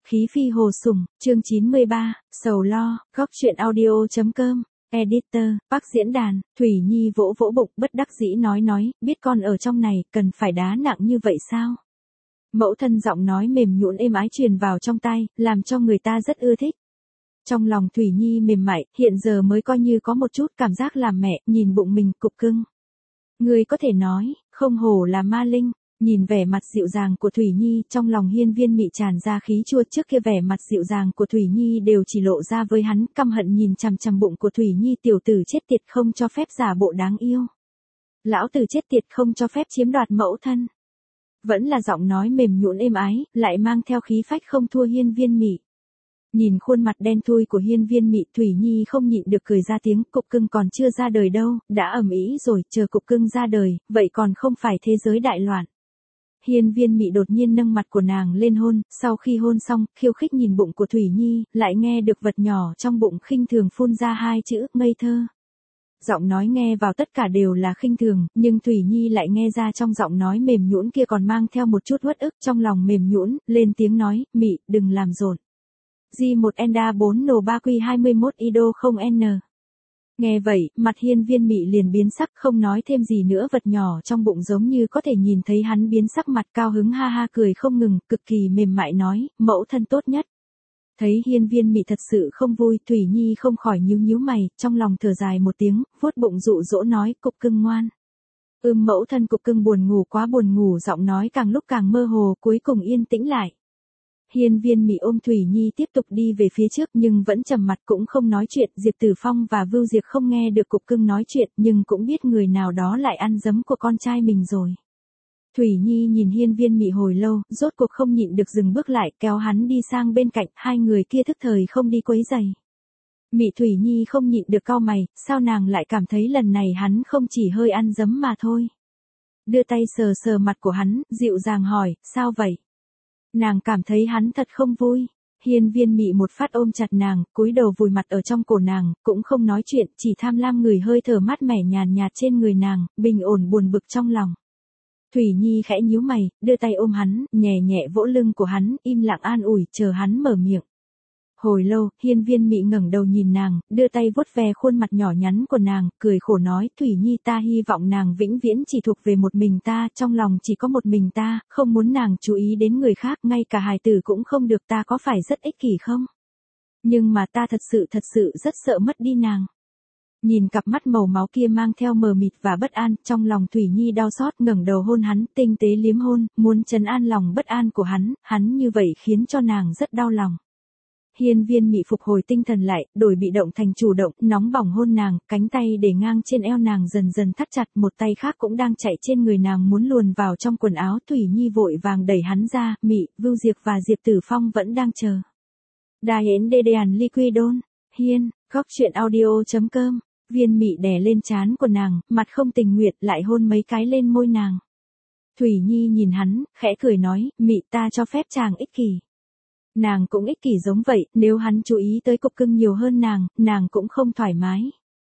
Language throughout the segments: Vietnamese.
Khí phi hồ sủng, chương 93, sầu lo, góc truyện audio.com, editor, Bắc diễn đàn, Thủy Nhi vỗ vỗ bụng bất đắc dĩ nói, biết con ở trong này, cần phải đá nặng như vậy sao? Mẫu thân giọng nói mềm nhũn êm ái truyền vào trong tai, làm cho người ta rất ưa thích. Trong lòng Thủy Nhi mềm mại, hiện giờ mới coi như có một chút cảm giác làm mẹ, nhìn bụng mình cục cưng. Người có thể nói, không hổ là ma linh. Nhìn vẻ mặt dịu dàng của Thủy Nhi, trong lòng Hiên Viên Mị tràn ra khí chua, trước kia vẻ mặt dịu dàng của Thủy Nhi đều chỉ lộ ra với hắn, căm hận nhìn chằm chằm bụng của Thủy Nhi, tiểu tử chết tiệt không cho phép giả bộ đáng yêu. Lão tử chết tiệt không cho phép chiếm đoạt mẫu thân. Vẫn là giọng nói mềm nhũn êm ái, lại mang theo khí phách không thua Hiên Viên Mị. Nhìn khuôn mặt đen thui của Hiên Viên Mị, Thủy Nhi không nhịn được cười ra tiếng, cục cưng còn chưa ra đời đâu, đã ầm ĩ rồi, chờ cục cưng ra đời, vậy còn không phải thế giới đại loạn. Hiên Viên Mị đột nhiên nâng mặt của nàng lên hôn, sau khi hôn xong, khiêu khích nhìn bụng của Thủy Nhi, lại nghe được vật nhỏ trong bụng khinh thường phun ra hai chữ, ngây thơ. Giọng nói nghe vào tất cả đều là khinh thường, nhưng Thủy Nhi lại nghe ra trong giọng nói mềm nhũn kia còn mang theo một chút uất ức, trong lòng mềm nhũn, lên tiếng nói, Mị, đừng làm rộn. G1 Enda 4 Nổ 3Q21 Ido 0N. Nghe vậy, mặt Hiên Viên Mị liền biến sắc, không nói thêm gì nữa, vật nhỏ trong bụng giống như có thể nhìn thấy hắn biến sắc, mặt cao hứng ha ha cười không ngừng, cực kỳ mềm mại nói, mẫu thân tốt nhất. Thấy Hiên Viên Mị thật sự không vui, Thủy Nhi không khỏi nhíu mày, trong lòng thở dài một tiếng, vuốt bụng dụ dỗ nói, cục cưng ngoan. Mẫu thân cục cưng buồn ngủ quá buồn ngủ, giọng nói càng lúc càng mơ hồ, cuối cùng yên tĩnh lại. Hiên Viên Mị ôm Thủy Nhi tiếp tục đi về phía trước, nhưng vẫn trầm mặt cũng không nói chuyện. Diệp Tử Phong và Vưu Diệp không nghe được cục cưng nói chuyện, nhưng cũng biết người nào đó lại ăn dấm của con trai mình rồi. Thủy Nhi nhìn Hiên Viên Mị hồi lâu, rốt cuộc không nhịn được dừng bước lại, kéo hắn đi sang bên cạnh, hai người kia thức thời không đi quấy rầy. Mị Thủy Nhi không nhịn được cau mày, sao nàng lại cảm thấy lần này hắn không chỉ hơi ăn dấm mà thôi. Đưa tay sờ sờ mặt của hắn, dịu dàng hỏi, sao vậy? Nàng cảm thấy hắn thật không vui. Hiên Viên Mị một phát ôm chặt nàng, cúi đầu vùi mặt ở trong cổ nàng, cũng không nói chuyện, chỉ tham lam ngửi hơi thở mát mẻ nhàn nhạt trên người nàng, bình ổn buồn bực trong lòng. Thủy Nhi khẽ nhíu mày, đưa tay ôm hắn, nhẹ nhẹ vỗ lưng của hắn, im lặng an ủi, chờ hắn mở miệng. Hồi lâu, Hiên Viên Mị ngẩng đầu nhìn nàng, đưa tay vuốt ve khuôn mặt nhỏ nhắn của nàng, cười khổ nói, Thủy Nhi, ta hy vọng nàng vĩnh viễn chỉ thuộc về một mình ta, trong lòng chỉ có một mình ta, không muốn nàng chú ý đến người khác, ngay cả hài tử cũng không được, ta có phải rất ích kỷ không? Nhưng mà ta thật sự rất sợ mất đi nàng. Nhìn cặp mắt màu máu kia mang theo mờ mịt và bất an, trong lòng Thủy Nhi đau xót, ngẩng đầu hôn hắn, tinh tế liếm hôn, muốn trấn an lòng bất an của hắn như vậy khiến cho nàng rất đau lòng. Hiên Viên Mị phục hồi tinh thần lại, đổi bị động thành chủ động, nóng bỏng hôn nàng, cánh tay để ngang trên eo nàng dần dần thắt chặt, một tay khác cũng đang chạy trên người nàng muốn luồn vào trong quần áo. Thủy Nhi vội vàng đẩy hắn ra, Mị, Vưu Diệp và Diệp Tử Phong vẫn đang chờ. Đài hến đê đàn liquidon, Hiên, góc truyện audio.com, Viên Mị đè lên trán của nàng, mặt không tình nguyện lại hôn mấy cái lên môi nàng. Thủy Nhi nhìn hắn, khẽ cười nói, Mị, ta cho phép chàng ích kỷ. Nàng cũng ích kỷ giống vậy, nếu hắn chú ý tới cục cưng nhiều hơn nàng cũng không thoải mái.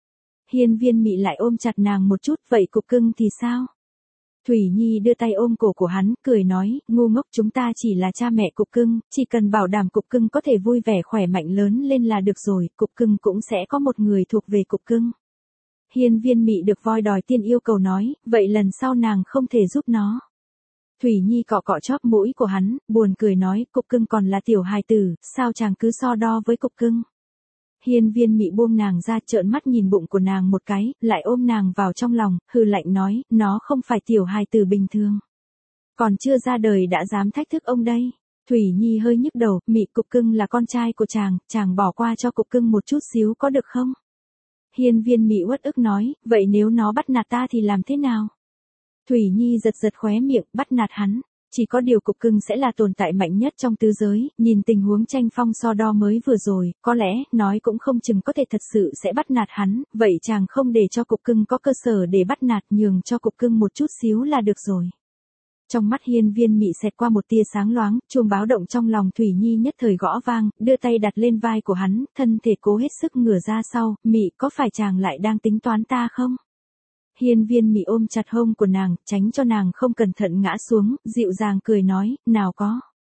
Hiên Viên Mị lại ôm chặt nàng một chút, vậy cục cưng thì sao? Thủy Nhi đưa tay ôm cổ của hắn, cười nói, ngu ngốc, chúng ta chỉ là cha mẹ cục cưng, chỉ cần bảo đảm cục cưng có thể vui vẻ khỏe mạnh lớn lên là được rồi, cục cưng cũng sẽ có một người thuộc về cục cưng. Hiên Viên Mị được voi đòi tiên yêu cầu nói, vậy lần sau nàng không thể giúp nó. Thủy Nhi cọ cọ chóp mũi của hắn, buồn cười nói, cục cưng còn là tiểu hài tử, sao chàng cứ so đo với cục cưng. Hiên Viên Mị buông nàng ra, trợn mắt nhìn bụng của nàng một cái, lại ôm nàng vào trong lòng, hừ lạnh nói, nó không phải tiểu hài tử bình thường. Còn chưa ra đời đã dám thách thức ông đây. Thủy Nhi hơi nhức đầu, Mị, cục cưng là con trai của chàng bỏ qua cho cục cưng một chút xíu có được không? Hiên Viên Mị uất ức nói, vậy nếu nó bắt nạt ta thì làm thế nào? Thủy Nhi giật khóe miệng, bắt nạt hắn. Chỉ có điều cục cưng sẽ là tồn tại mạnh nhất trong tứ giới, nhìn tình huống tranh phong so đo mới vừa rồi, có lẽ, nói cũng không chừng có thể thật sự sẽ bắt nạt hắn, vậy chàng không để cho cục cưng có cơ sở để bắt nạt, nhường cho cục cưng một chút xíu là được rồi. Trong mắt Hiên Viên Mị xẹt qua một tia sáng loáng, chuông báo động trong lòng Thủy Nhi nhất thời gõ vang, đưa tay đặt lên vai của hắn, thân thể cố hết sức ngửa ra sau, Mị, có phải chàng lại đang tính toán ta không? Hiên Viên Mị ôm chặt hông của nàng, tránh cho nàng không cẩn thận ngã xuống, dịu dàng cười nói, nào có.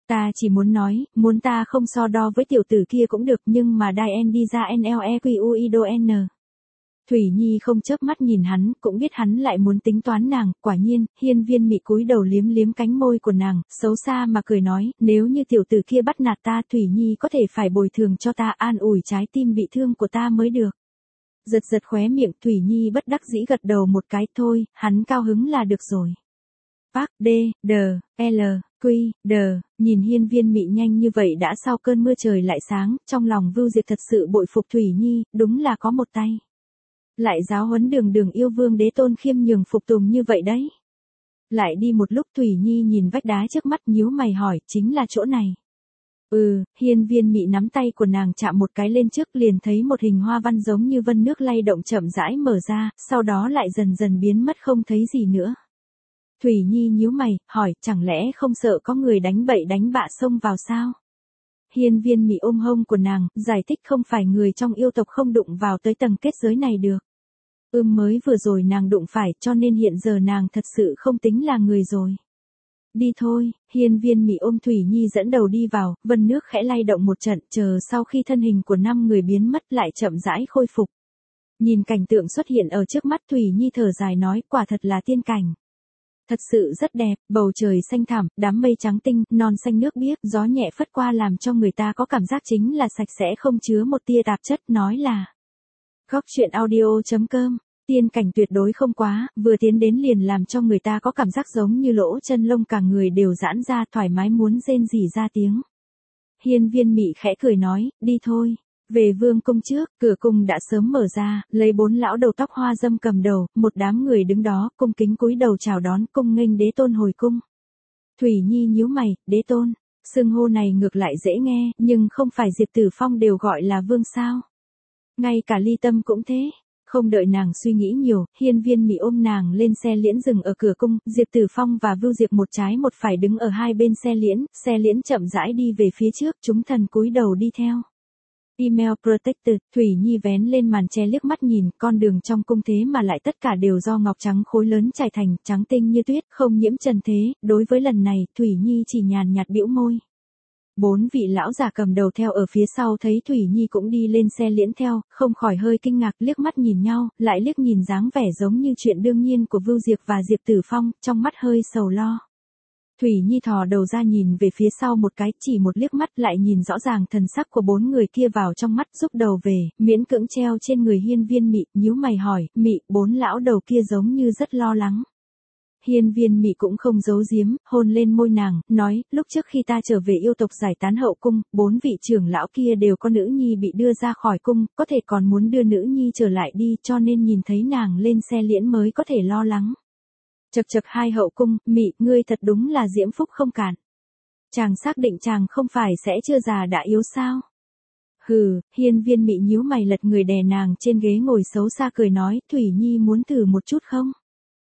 Ta chỉ muốn nói, muốn ta không so đo với tiểu tử kia cũng được nhưng mà Diane đi ra NLEQUIDON. Thủy Nhi không chớp mắt nhìn hắn, cũng biết hắn lại muốn tính toán nàng, quả nhiên, Hiên Viên Mị cúi đầu liếm liếm cánh môi của nàng, xấu xa mà cười nói, nếu như tiểu tử kia bắt nạt ta Thủy Nhi có thể phải bồi thường cho ta, an ủi trái tim bị thương của ta mới được. Giật giật khóe miệng, Thủy Nhi bất đắc dĩ gật đầu một cái, thôi, hắn cao hứng là được rồi. Park D, D, L, Q, D, nhìn Hiên Viên Mị nhanh như vậy đã sau cơn mưa trời lại sáng, trong lòng Vưu Diệt thật sự bội phục Thủy Nhi, đúng là có một tay. Lại giáo huấn Đường Đường yêu vương đế tôn khiêm nhường phục tùng như vậy đấy. Lại đi một lúc Thủy Nhi nhìn vách đá trước mắt nhíu mày hỏi, chính là chỗ này. Hiên Viên Mị nắm tay của nàng chạm một cái lên trước liền thấy một hình hoa văn giống như vân nước lay động chậm rãi mở ra, sau đó lại dần dần biến mất không thấy gì nữa. Thủy Nhi nhíu mày, hỏi, chẳng lẽ không sợ có người đánh bậy đánh bạ xông vào sao? Hiên Viên Mị ôm hông của nàng, giải thích không phải người trong yêu tộc không đụng vào tới tầng kết giới này được. Mới vừa rồi nàng đụng phải cho nên hiện giờ nàng thật sự không tính là người rồi. Đi thôi, Hiên Viên Mị ôm Thủy Nhi dẫn đầu đi vào, vân nước khẽ lay động một trận, chờ sau khi thân hình của 5 người biến mất lại chậm rãi khôi phục. Nhìn cảnh tượng xuất hiện ở trước mắt Thủy Nhi thở dài nói, quả thật là tiên cảnh. Thật sự rất đẹp, bầu trời xanh thẳm, đám mây trắng tinh, non xanh nước biếc, gió nhẹ phất qua làm cho người ta có cảm giác chính là sạch sẽ không chứa một tia tạp chất, nói là. Góc truyện audio.com, tiên cảnh tuyệt đối không quá, vừa tiến đến liền làm cho người ta có cảm giác giống như lỗ chân lông cả người đều giãn ra thoải mái muốn rên rỉ ra tiếng. Hiên Viên Mị khẽ cười nói, đi thôi. Về vương cung trước, cửa cung đã sớm mở ra, lấy 4 lão đầu tóc hoa dâm cầm đầu, một đám người đứng đó, cung kính cúi đầu chào đón, cung nghênh đế tôn hồi cung. Thủy Nhi nhíu mày, đế tôn, xưng hô này ngược lại dễ nghe, nhưng không phải Diệp Tử Phong đều gọi là vương sao? Ngay cả Ly Tâm cũng thế. Không đợi nàng suy nghĩ nhiều, Hiên Viên Mị ôm nàng lên xe liễn dừng ở cửa cung, Diệp Tử Phong và Vưu Diệp một trái một phải đứng ở hai bên xe liễn chậm rãi đi về phía trước, chúng thần cúi đầu đi theo. Email Protected, Thủy Nhi vén lên màn che liếc mắt nhìn, con đường trong cung thế mà lại tất cả đều do ngọc trắng khối lớn trải thành, trắng tinh như tuyết, không nhiễm trần thế, đối với lần này, Thủy Nhi chỉ nhàn nhạt bĩu môi. 4 vị lão già cầm đầu theo ở phía sau thấy Thủy Nhi cũng đi lên xe liễn theo, không khỏi hơi kinh ngạc liếc mắt nhìn nhau, lại liếc nhìn dáng vẻ giống như chuyện đương nhiên của Vưu Diệp và Diệp Tử Phong, trong mắt hơi sầu lo. Thủy Nhi thò đầu ra nhìn về phía sau một cái, chỉ một liếc mắt lại nhìn rõ ràng thần sắc của 4 người kia vào trong mắt, rút đầu về, miễn cưỡng treo trên người Hiên Viên Mị, nhíu mày hỏi, Mị, 4 lão đầu kia giống như rất lo lắng. Hiên Viên Mị cũng không giấu giếm, hôn lên môi nàng, nói, lúc trước khi ta trở về yêu tộc giải tán hậu cung, 4 vị trưởng lão kia đều có nữ nhi bị đưa ra khỏi cung, có thể còn muốn đưa nữ nhi trở lại đi, cho nên nhìn thấy nàng lên xe liễn mới có thể lo lắng. Chật chật hai hậu cung, Mị, ngươi thật đúng là diễm phúc không cản. Chàng xác định chàng không phải sẽ chưa già đã yếu sao? Hừ, Hiên Viên Mị nhíu mày lật người đè nàng trên ghế ngồi xấu xa cười nói, Thủy Nhi muốn thử một chút không?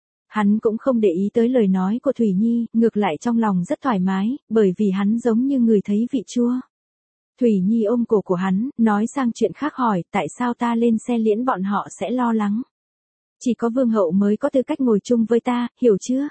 Hắn cũng không để ý tới lời nói của Thủy Nhi, ngược lại trong lòng rất thoải mái, bởi vì hắn giống như người thấy vị chua. Thủy Nhi ôm cổ của hắn, nói sang chuyện khác hỏi, tại sao ta lên xe liễn bọn họ sẽ lo lắng? Chỉ có vương hậu mới có tư cách ngồi chung với ta, hiểu chưa?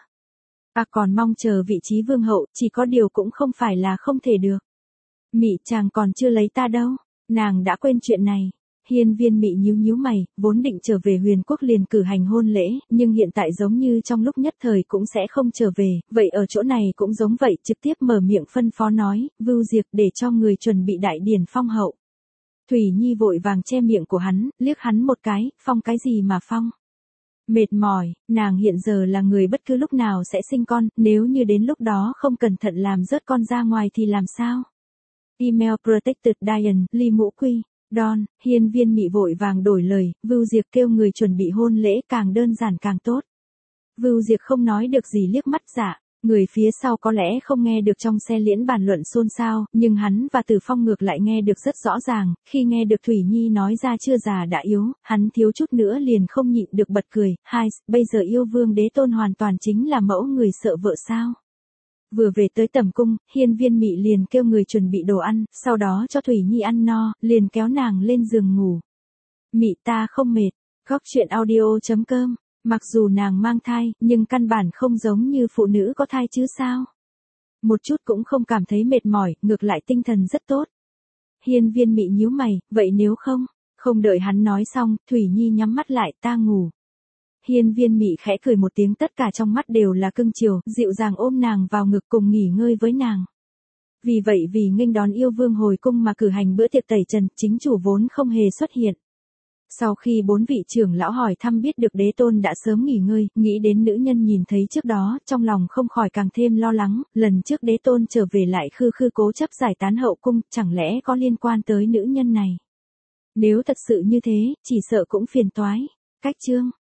Còn mong chờ vị trí vương hậu, chỉ có điều cũng không phải là không thể được. Mị chàng còn chưa lấy ta đâu, nàng đã quên chuyện này. Hiên Viên Mị nhíu mày, vốn định trở về Huyền Quốc liền cử hành hôn lễ, nhưng hiện tại giống như trong lúc nhất thời cũng sẽ không trở về, vậy ở chỗ này cũng giống vậy, trực tiếp mở miệng phân phó nói, Vưu Diệp để cho người chuẩn bị đại điển phong hậu. Thủy Nhi vội vàng che miệng của hắn, liếc hắn một cái, phong cái gì mà phong? Mệt mỏi, nàng hiện giờ là người bất cứ lúc nào sẽ sinh con, nếu như đến lúc đó không cẩn thận làm rớt con ra ngoài thì làm sao? Email Protected Diane, Ly Mũ Quy. Don, Hiên Viên Mị vội vàng đổi lời, Vưu Diệp kêu người chuẩn bị hôn lễ càng đơn giản càng tốt. Vưu Diệp không nói được gì liếc mắt dạ, người phía sau có lẽ không nghe được trong xe liễn bàn luận xôn xao, nhưng hắn và Tử Phong ngược lại nghe được rất rõ ràng, khi nghe được Thủy Nhi nói ra chưa già đã yếu, hắn thiếu chút nữa liền không nhịn được bật cười, bây giờ yêu vương đế tôn hoàn toàn chính là mẫu người sợ vợ sao. Vừa về tới tầm cung, Hiên Viên Mị liền kêu người chuẩn bị đồ ăn, sau đó cho Thủy Nhi ăn no, liền kéo nàng lên giường ngủ. Mị ta không mệt, góc truyện audio.com, mặc dù nàng mang thai, nhưng căn bản không giống như phụ nữ có thai chứ sao. Một chút cũng không cảm thấy mệt mỏi, ngược lại tinh thần rất tốt. Hiên Viên Mị nhíu mày, vậy nếu không? Không đợi hắn nói xong, Thủy Nhi nhắm mắt lại, ta ngủ. Hiên Viên Mị khẽ cười một tiếng, tất cả trong mắt đều là cưng chiều, dịu dàng ôm nàng vào ngực cùng nghỉ ngơi với nàng. Vì vậy vì nghênh đón yêu vương hồi cung mà cử hành bữa tiệc tẩy trần, chính chủ vốn không hề xuất hiện. Sau khi 4 vị trưởng lão hỏi thăm biết được đế tôn đã sớm nghỉ ngơi, nghĩ đến nữ nhân nhìn thấy trước đó, trong lòng không khỏi càng thêm lo lắng, lần trước đế tôn trở về lại khư khư cố chấp giải tán hậu cung, chẳng lẽ có liên quan tới nữ nhân này. Nếu thật sự như thế, chỉ sợ cũng phiền toái. Cách chương